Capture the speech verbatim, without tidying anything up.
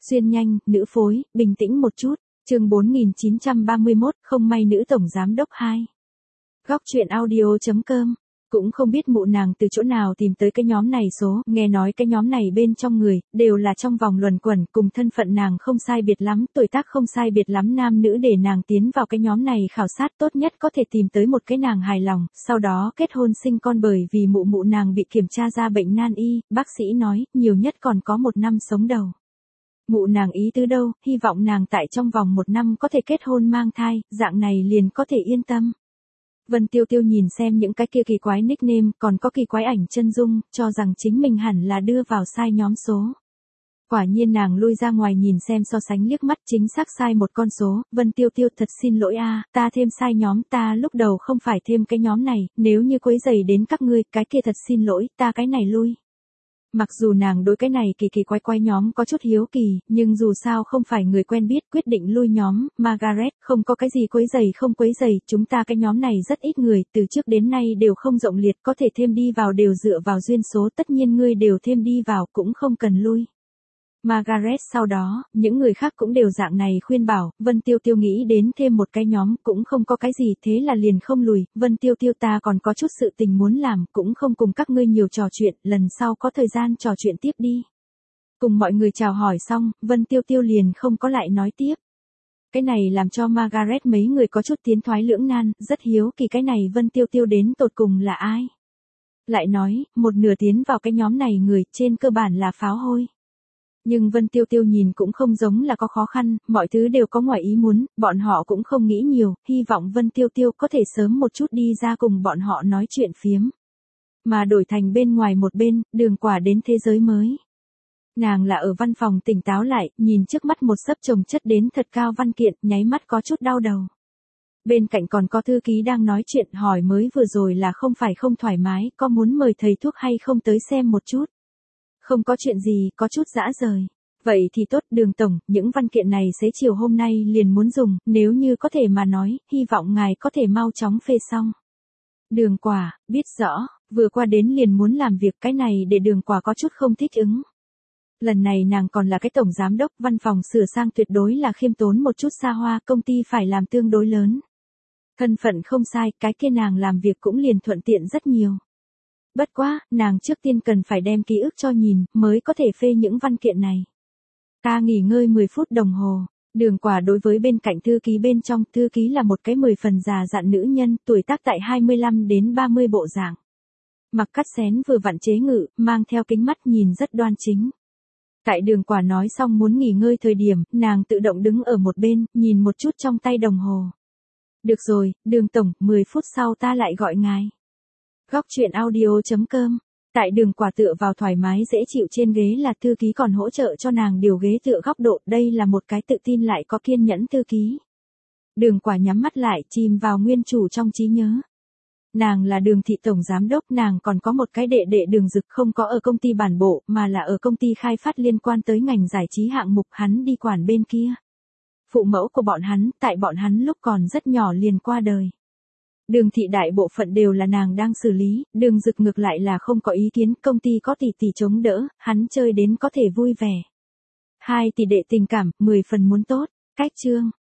Xuyên nhanh, nữ phối, bình tĩnh một chút. Chương bốn nghìn chín trăm ba mươi mốt, không may nữ tổng giám đốc hai. Góc truyện audio chấm com. Cũng không biết mụ nàng từ chỗ nào tìm tới cái nhóm này số, nghe nói cái nhóm này bên trong người, đều là trong vòng luẩn quẩn, cùng thân phận nàng không sai biệt lắm, tuổi tác không sai biệt lắm nam nữ để nàng tiến vào cái nhóm này khảo sát tốt nhất có thể tìm tới một cái nàng hài lòng, sau đó kết hôn sinh con bởi vì mụ mụ nàng bị kiểm tra ra bệnh nan y, bác sĩ nói, nhiều nhất còn có một năm sống đầu. Mụ nàng ý tứ đâu, hy vọng nàng tại trong vòng một năm có thể kết hôn mang thai, dạng này liền có thể yên tâm. Vân Tiêu Tiêu nhìn xem những cái kia kỳ quái nickname, còn có kỳ quái ảnh chân dung, cho rằng chính mình hẳn là đưa vào sai nhóm số. Quả nhiên nàng lui ra ngoài nhìn xem so sánh liếc mắt chính xác sai một con số, Vân Tiêu Tiêu thật xin lỗi a, ta thêm sai nhóm, ta lúc đầu không phải thêm cái nhóm này, nếu như quấy rầy đến các ngươi, cái kia thật xin lỗi, ta cái này lui. Mặc dù nàng đối cái này kỳ kỳ quái quái nhóm có chút hiếu kỳ, nhưng dù sao không phải người quen biết quyết định lui nhóm, Margaret, không có cái gì quấy rầy không quấy rầy, chúng ta cái nhóm này rất ít người, từ trước đến nay đều không rộng liệt, có thể thêm đi vào đều dựa vào duyên số, tất nhiên ngươi đều thêm đi vào cũng không cần lui. Margaret sau đó, những người khác cũng đều dạng này khuyên bảo, Vân Tiêu Tiêu nghĩ đến thêm một cái nhóm cũng không có cái gì thế là liền không lùi, Vân Tiêu Tiêu ta còn có chút sự tình muốn làm cũng không cùng các ngươi nhiều trò chuyện, lần sau có thời gian trò chuyện tiếp đi. Cùng mọi người chào hỏi xong, Vân Tiêu Tiêu liền không có lại nói tiếp. Cái này làm cho Margaret mấy người có chút tiến thoái lưỡng nan, rất hiếu kỳ cái này Vân Tiêu Tiêu đến tột cùng là ai. Lại nói, một nửa tiến vào cái nhóm này người trên cơ bản là pháo hôi. Nhưng Vân Tiêu Tiêu nhìn cũng không giống là có khó khăn, mọi thứ đều có ngoài ý muốn, bọn họ cũng không nghĩ nhiều, hy vọng Vân Tiêu Tiêu có thể sớm một chút đi ra cùng bọn họ nói chuyện phiếm. Mà đổi thành bên ngoài một bên, Đường Quả đến thế giới mới. Nàng là ở văn phòng tỉnh táo lại, nhìn trước mắt một xấp chồng chất đến thật cao văn kiện, nháy mắt có chút đau đầu. Bên cạnh còn có thư ký đang nói chuyện hỏi mới vừa rồi là không phải không thoải mái, có muốn mời thầy thuốc hay không tới xem một chút. Không có chuyện gì, có chút dã rời. Vậy thì tốt, Đường tổng, những văn kiện này xế chiều hôm nay liền muốn dùng, nếu như có thể mà nói, hy vọng ngài có thể mau chóng phê xong. Đường Quả, biết rõ, vừa qua đến liền muốn làm việc cái này để Đường Quả có chút không thích ứng. Lần này nàng còn là cái tổng giám đốc, văn phòng sửa sang tuyệt đối là khiêm tốn một chút xa hoa, công ty phải làm tương đối lớn. Thân phận không sai, cái kia nàng làm việc cũng liền thuận tiện rất nhiều. Bất quá, nàng trước tiên cần phải đem ký ức cho nhìn, mới có thể phê những văn kiện này. Ta nghỉ ngơi mười phút đồng hồ, Đường Quả đối với bên cạnh thư ký bên trong, thư ký là một cái mười phần già dặn nữ nhân, tuổi tác tại hai mươi lăm đến ba mươi bộ dạng. Mặc cắt xén vừa vặn chế ngự, mang theo kính mắt nhìn rất đoan chính. Tại Đường Quả nói xong muốn nghỉ ngơi thời điểm, nàng tự động đứng ở một bên, nhìn một chút trong tay đồng hồ. Được rồi, Đường tổng, mười phút sau ta lại gọi ngài. Góc truyện audio chấm com. Tại Đường Quả tựa vào thoải mái dễ chịu trên ghế là thư ký còn hỗ trợ cho nàng điều ghế tựa góc độ, đây là một cái tự tin lại có kiên nhẫn thư ký. Đường Quả nhắm mắt lại, chìm vào nguyên chủ trong trí nhớ. Nàng là Đường thị tổng giám đốc, nàng còn có một cái đệ đệ Đường Dực không có ở công ty bản bộ, mà là ở công ty khai phát liên quan tới ngành giải trí hạng mục, hắn đi quản bên kia. Phụ mẫu của bọn hắn, tại bọn hắn lúc còn rất nhỏ liền qua đời. Đường thị đại bộ phận đều là nàng đang xử lý, Đường Dực ngược lại là không có ý kiến, công ty có tỷ tỷ chống đỡ, hắn chơi đến có thể vui vẻ. Hai tỷ đệ tình cảm, mười phần muốn tốt, cách chương.